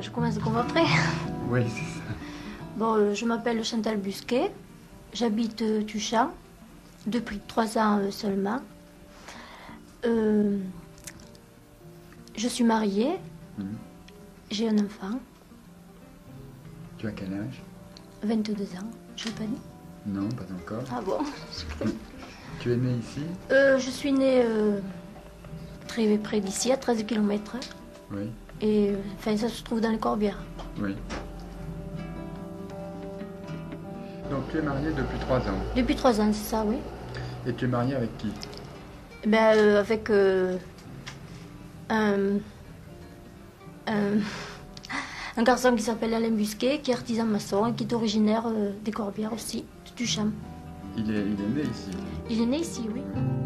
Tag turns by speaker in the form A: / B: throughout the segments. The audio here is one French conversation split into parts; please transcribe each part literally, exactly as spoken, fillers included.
A: je commence comme après.
B: Oui, c'est ça.
A: Bon, euh, je m'appelle Chantal Busquet, j'habite euh, Tuchan, depuis trois ans euh, seulement. Euh, je suis mariée,
B: Mmh.
A: j'ai un enfant,
B: Tu as quel âge?
A: vingt-deux ans, je l'ai pas dit.
B: Non, pas encore.
A: Ah bon?
B: Tu es né ici?
A: euh, Je suis née euh, très près d'ici, à treize kilomètres.
B: Oui.
A: Et euh, enfin, ça se trouve dans les Corbières.
B: Oui. Donc tu es mariée depuis trois ans.
A: Depuis trois ans, c'est ça, oui.
B: Et tu es mariée avec qui?
A: Eh ben, euh, avec euh, un, un, un garçon qui s'appelle Alain Busquet, qui est artisan maçon et qui est originaire euh, des Corbières aussi, de Tuchan.
B: Il est, il est né ici.
A: Il est né ici, oui.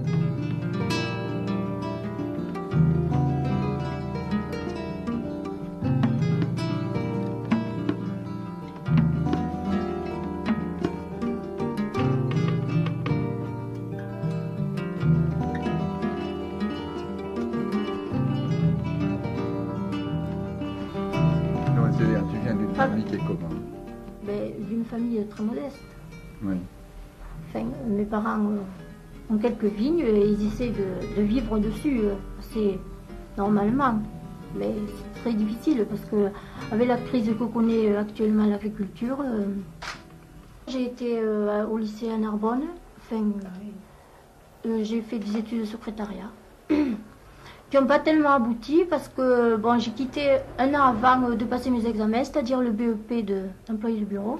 B: Donc c'est-à-dire tu viens d'une
A: Ah.
B: famille qui est comment?
A: Ben, d'une famille très modeste.
B: Oui.
A: Enfin, mes parents euh, ont quelques vignes et ils essaient de, de vivre dessus euh, assez normalement. Mais c'est très difficile parce que avec la crise que connaît actuellement l'agriculture, euh, j'ai été euh, au lycée à Narbonne. Enfin, euh, j'ai fait des études de secrétariat qui n'ont pas tellement abouti parce que bon, j'ai quitté un an avant de passer mes examens, c'est-à-dire le B E P de- d'employé de bureau.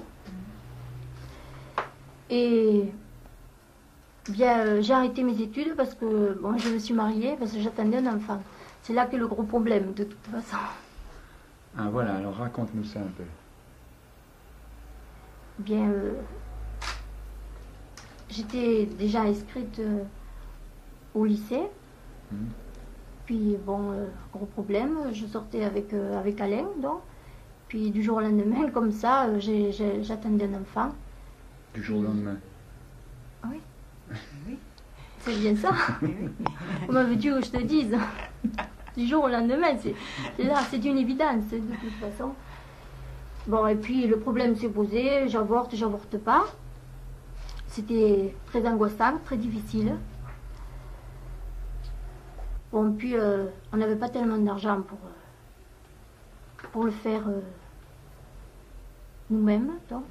A: Et bien, euh, j'ai arrêté mes études parce que bon, je me suis mariée, parce que j'attendais un enfant. C'est là qu'est le gros problème, de toute façon.
B: Ah voilà, alors raconte-nous ça un peu.
A: Bien, euh, j'étais déjà inscrite euh, au lycée.
B: Mmh.
A: Puis, bon, euh, gros problème, je sortais avec, euh, avec Alain, donc. Puis, du jour au lendemain, comme ça, euh, j'ai- j'ai- j'attendais un enfant.
B: Du jour au lendemain.
A: Oui. Oui. C'est bien ça. Comment veux-tu que je te dise? Du jour au lendemain, c'est c'est là, c'est une évidence, de toute façon. Bon, et puis le problème s'est posé, j'avorte, j'avorte pas. C'était très angoissant, très difficile. Bon, puis euh, on n'avait pas tellement d'argent pour, euh, pour le faire euh, nous-mêmes, donc.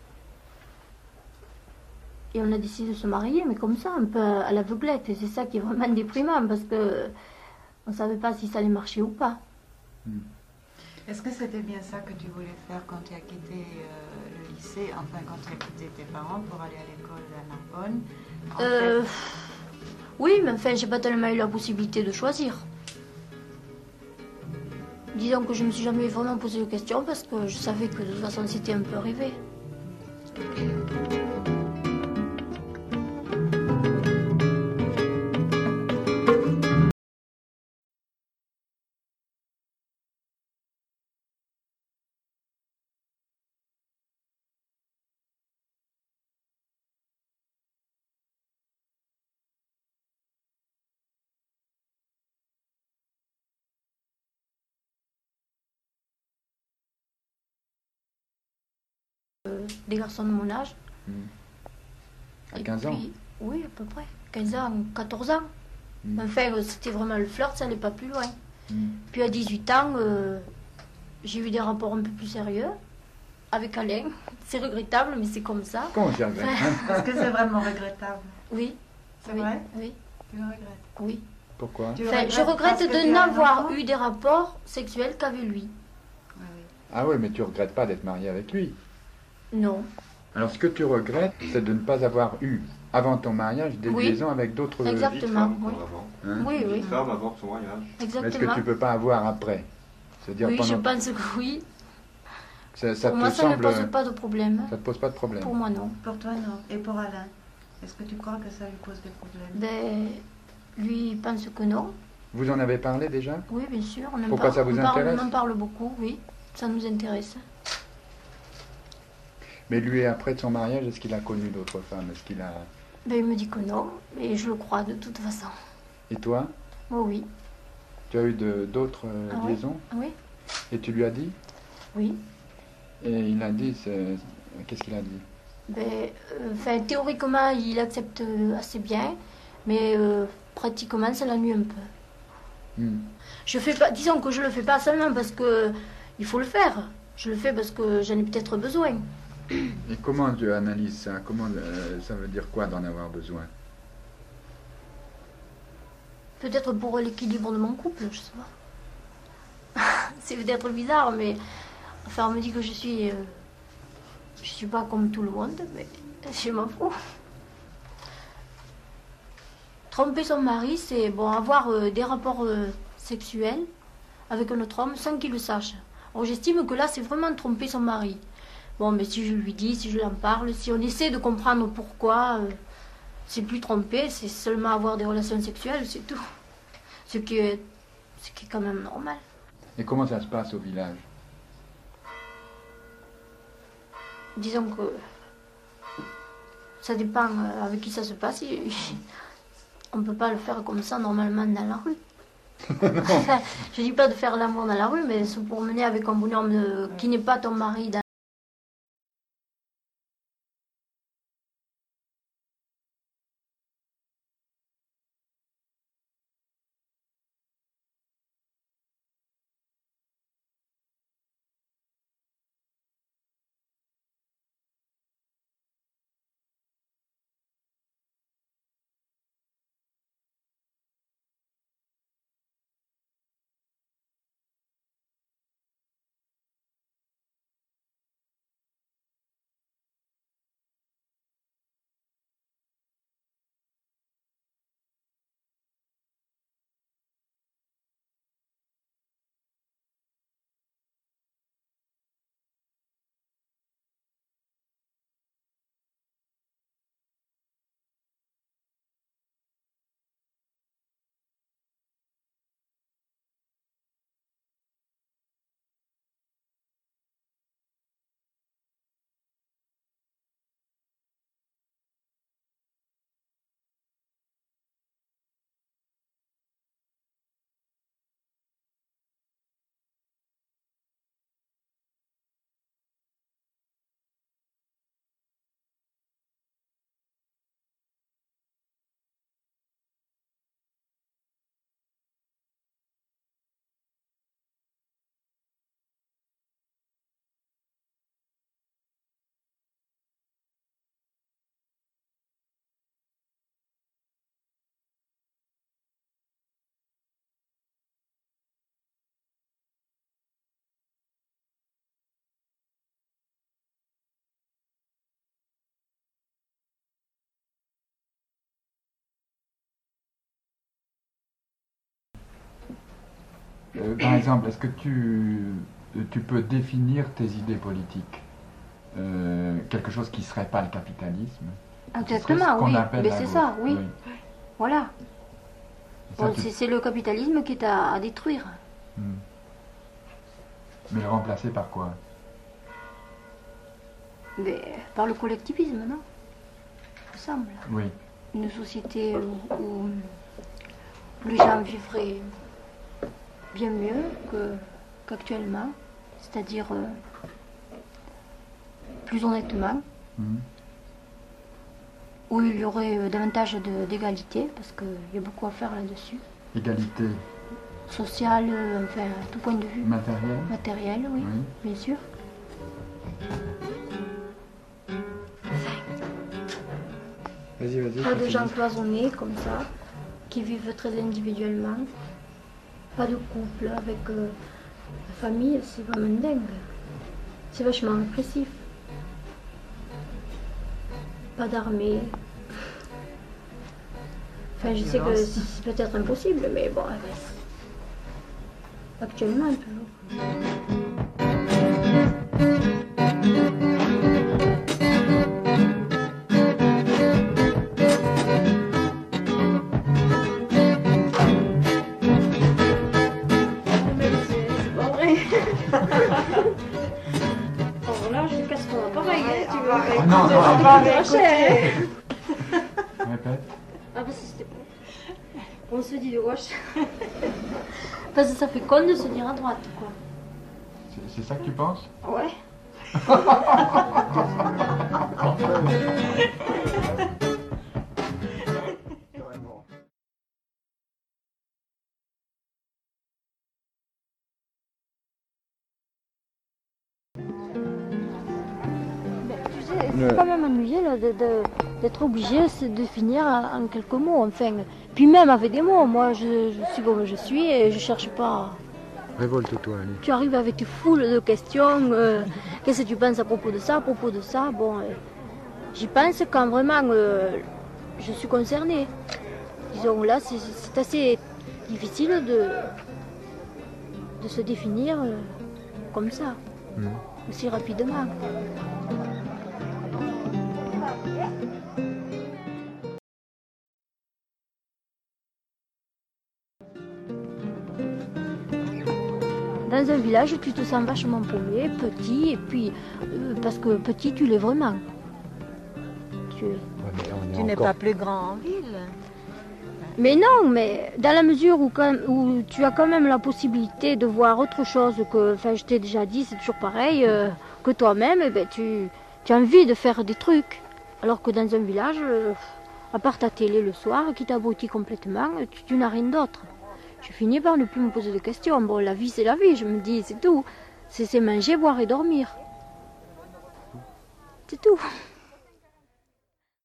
A: Et on a décidé de se marier, mais comme ça, un peu à l'aveuglette. Et c'est ça qui est vraiment déprimant, parce que on ne savait pas si ça allait marcher ou pas.
B: Mmh.
C: Est-ce que c'était bien ça que tu voulais faire quand tu as quitté euh, le lycée, enfin quand tu as quitté tes parents pour aller à l'école à Narbonne? En
A: Euh,
C: fait,
A: oui, mais enfin, j'ai pas tellement eu la possibilité de choisir. Disons que je me suis jamais vraiment posé de questions parce que je savais que de toute façon c'était un peu arrivé. Des garçons de mon âge.
B: Mmh. À
A: Et
B: quinze ans?
A: puis- Oui, à peu près. quinze ans, quatorze ans.
B: Mmh.
A: Enfin, euh, c'était vraiment le flirt, ça n'allait pas plus loin.
B: Mmh.
A: Puis à dix-huit ans, euh, j'ai eu des rapports un peu plus sérieux avec Alain. C'est regrettable, mais c'est comme ça.
B: Comment je regrette, hein?
C: est-ce que c'est vraiment regrettable?
A: Oui.
C: C'est
A: oui,
C: vrai?
A: Oui.
C: Tu le regrettes?
A: Oui.
B: Pourquoi?
C: Tu le
A: Enfin, je
C: regrettes
A: regrette
C: parce que
A: de
C: tu as un
A: n'avoir
C: enfant?
A: eu des rapports sexuels qu'avec lui.
C: Oui, oui.
B: Ah oui, mais tu regrettes pas d'être mariée avec lui.
A: Non.
B: Alors ce que tu regrettes, c'est de ne pas avoir eu, avant ton mariage, des
A: Oui.
B: liaisons avec d'autres...
A: Exact.
D: Une
A: Exactement,
D: vie de femme,
A: oui.
D: avant.
B: Hein?
A: Oui,
D: Une vie
A: oui.
D: de femme avant son mariage.
B: Mais est-ce
A: Exactement.
B: que tu peux pas avoir après? C'est-à-dire
A: Oui, je
B: pendant...
A: pense que oui.
B: Ça, ça
A: Pour
B: te
A: moi, ça ne
B: semble...
A: pose pas de problème.
B: Ça te pose pas de problème?
A: Pour moi, non.
C: Pour toi, non. Et pour Alain? Est-ce que tu crois que ça lui pose des problèmes?
A: Ben, lui, il pense que non.
B: Vous en avez parlé déjà?
A: Oui, bien sûr. On en
B: Pourquoi
A: parle,
B: ça vous
A: on parle-
B: intéresse?
A: On en parle beaucoup, oui. Ça nous intéresse.
B: Mais lui, après de son mariage, est-ce qu'il a connu d'autres femmes? Est-ce qu'il a...
A: Ben, il me dit que non, et je le crois de toute façon.
B: Et toi?
A: Moi, oui.
B: Tu as eu de- d'autres euh,
A: Ah ouais?
B: liaisons?
A: Oui.
B: Et tu lui as dit?
A: Oui.
B: Et il a dit, c'est- qu'est-ce qu'il a dit?
A: Ben, euh, enfin, théoriquement, il accepte euh, assez bien, mais euh, pratiquement, ça l'ennuie un peu.
B: Hmm.
A: Je fais pas, disons que je le fais pas seulement parce que il faut le faire. Je le fais parce que j'en ai peut-être besoin.
B: Et comment tu analyses ça? Comment, euh, ça veut dire quoi d'en avoir besoin?
A: Peut-être pour l'équilibre de mon couple, je sais pas. C'est peut-être bizarre, mais enfin, on me dit que je suis, euh, je suis pas comme tout le monde, mais je m'en fous. Tromper son mari, c'est bon, avoir euh, des rapports euh, sexuels avec un autre homme sans qu'il le sache. Alors j'estime que là, c'est vraiment tromper son mari. Bon, mais si je lui dis, si je lui en parle, si on essaie de comprendre pourquoi, euh, c'est plus tromper, c'est seulement avoir des relations sexuelles, c'est tout. Ce qui est, ce qui est quand même normal.
B: Et comment ça se passe au village?
A: Disons que ça dépend euh, avec qui ça se passe. Il- On ne peut pas le faire comme ça normalement dans la rue. Enfin, je dis pas de faire l'amour dans la rue, mais se promener avec un bonhomme euh, qui n'est pas ton mari dans
B: Euh, par exemple, est-ce que tu, tu peux définir tes idées politiques? Euh, quelque chose qui ne serait pas le capitalisme? Qui serait ce
A: exactement,
B: qu'on
A: oui.
B: appelle
A: Mais
B: la
A: c'est
B: gauche.
A: ça, oui. Voilà.
B: Et ça,
A: Bon,
B: tu-
A: c'est c'est le capitalisme qui est à, à détruire.
B: Hmm. Mais le remplacer par quoi?
A: Mais par le collectivisme, non? Il me semble.
B: Oui.
A: Une société où, où les gens vivraient bien mieux que, qu'actuellement, c'est-à-dire euh, plus honnêtement,
B: Hmm.
A: où il y aurait euh, davantage de- d'égalité, parce qu'il y a beaucoup à faire là-dessus,
B: Égalité
A: sociale, euh, enfin, à tout point de vue,
B: matérielle?
A: matériel, oui,
B: Oui.
A: bien sûr.
B: Vas-y, vas-y.
A: Pas de
B: continue.
A: gens cloisonnés comme ça, qui vivent très individuellement. Pas de couple avec euh, la famille, c'est vraiment dingue. C'est vachement répressif. Pas d'armée. Enfin, je sais que
C: Violence.
A: c'est peut-être impossible, mais bon, ouais, actuellement toujours. Mais c'est c'est pas vrai. Alors là, je casse ton appareil, hein, tu vois.
B: Ah non, non,
A: On va cher.
B: Répète.
A: Ah bah c'était pas. On se dit de gauche. Parce que ça fait con de se dire à droite, quoi.
B: C'est- C'est ça que tu penses?
A: Ouais. C'est quand même ennuyé là, de, de, d'être obligé de finir en quelques mots. Enfin, puis même avec des mots, moi je, je suis comme je suis et je cherche pas.
B: Révolte-toi, allez.
A: Tu arrives avec une foule de questions. Euh, Qu'est-ce que tu penses à propos de ça, à propos de ça? Bon, euh, j'y pense quand vraiment euh, je suis concernée. Disons là, c'est c'est assez difficile de, de se définir euh, comme ça,
B: Mmh.
A: aussi rapidement. Dans un village, tu te sens vachement paumé, petit, et puis, euh, parce que petit, tu l'es vraiment. Tu,
B: Ouais, mais on est
C: Tu n'es
B: encore-
C: pas plus grand en ville.
A: Mais non, mais dans la mesure où, quand, où tu as quand même la possibilité de voir autre chose que, enfin je t'ai déjà dit, c'est toujours pareil, euh, que toi-même, eh ben, tu, tu as envie de faire des trucs. Alors que dans un village, euh, à part ta télé le soir, qui t'abrutit complètement, tu, tu n'as rien d'autre. Je finis par ne plus me poser de questions. Bon, la vie c'est la vie, je me dis, c'est tout. C'est c'est manger, boire et dormir. C'est tout.